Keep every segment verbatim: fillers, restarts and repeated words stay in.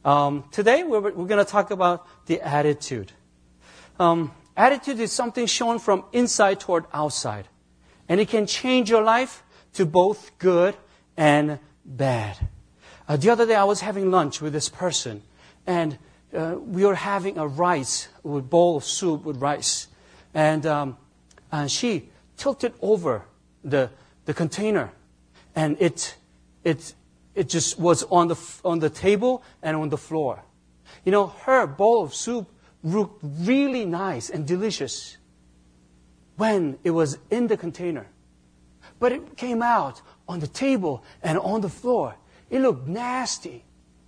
Um, today, we're, we're going to talk about the attitude. Um, attitude is something shown from inside toward outside. And it can change your life to both good and bad. Uh, the other day, I was having lunch with this person. And uh, we were having a rice, a bowl of soup with rice. And, um, and she tilted over the, the container. And it, it, it just was on the, on the table and on the floor. You know, her bowl of soup looked really nice and delicious when it was in the container. But it came out on the table and on the floor. It looked nasty.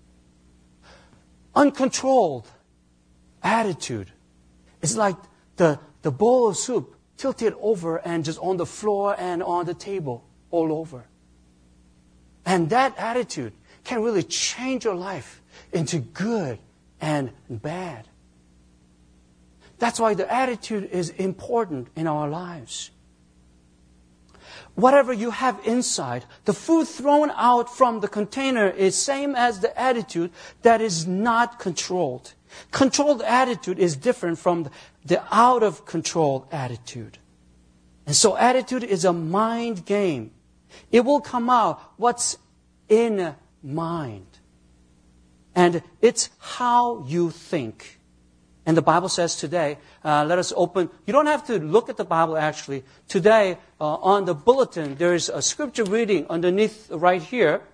Uncontrolled attitude. It's like the, the bowl of soup tilted over and just on the floor and on the table all over. And that attitude can really change your life into good and bad. That's why the attitude is important in our lives. Whatever you have inside, the food thrown out from the container is same as the attitude that is not controlled. Controlled attitude is different from the out of control attitude. And so attitude is a mind game. It will come out what's in mind. And it's how you think. And the Bible says today, uh, let us open. You don't have to look at the Bible actually. Today, uh, on the bulletin, there is a scripture reading underneath right here.